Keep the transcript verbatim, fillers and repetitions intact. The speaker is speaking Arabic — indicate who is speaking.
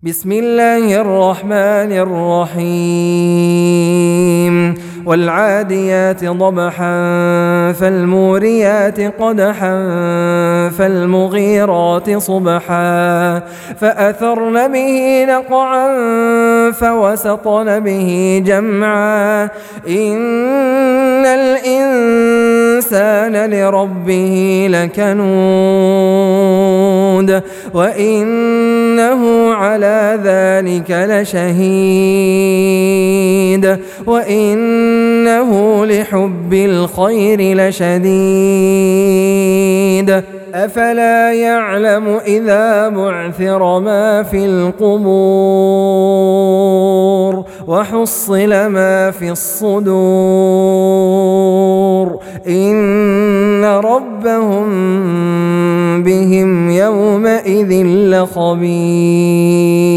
Speaker 1: بسم الله الرحمن الرحيم والعاديات ضبحا فالموريات قدحا فالمغيرات صبحا فأثرن به نقعا فوسطن به جمعا إن الإنسان لربه لكنود وإنه على ذلك لشهيد وإنه لحب الخير لشديد أفلا يعلم إذا بعثر ما في القبور وحصل ما في الصدور إن ربهم بهم يومئذ لخبير.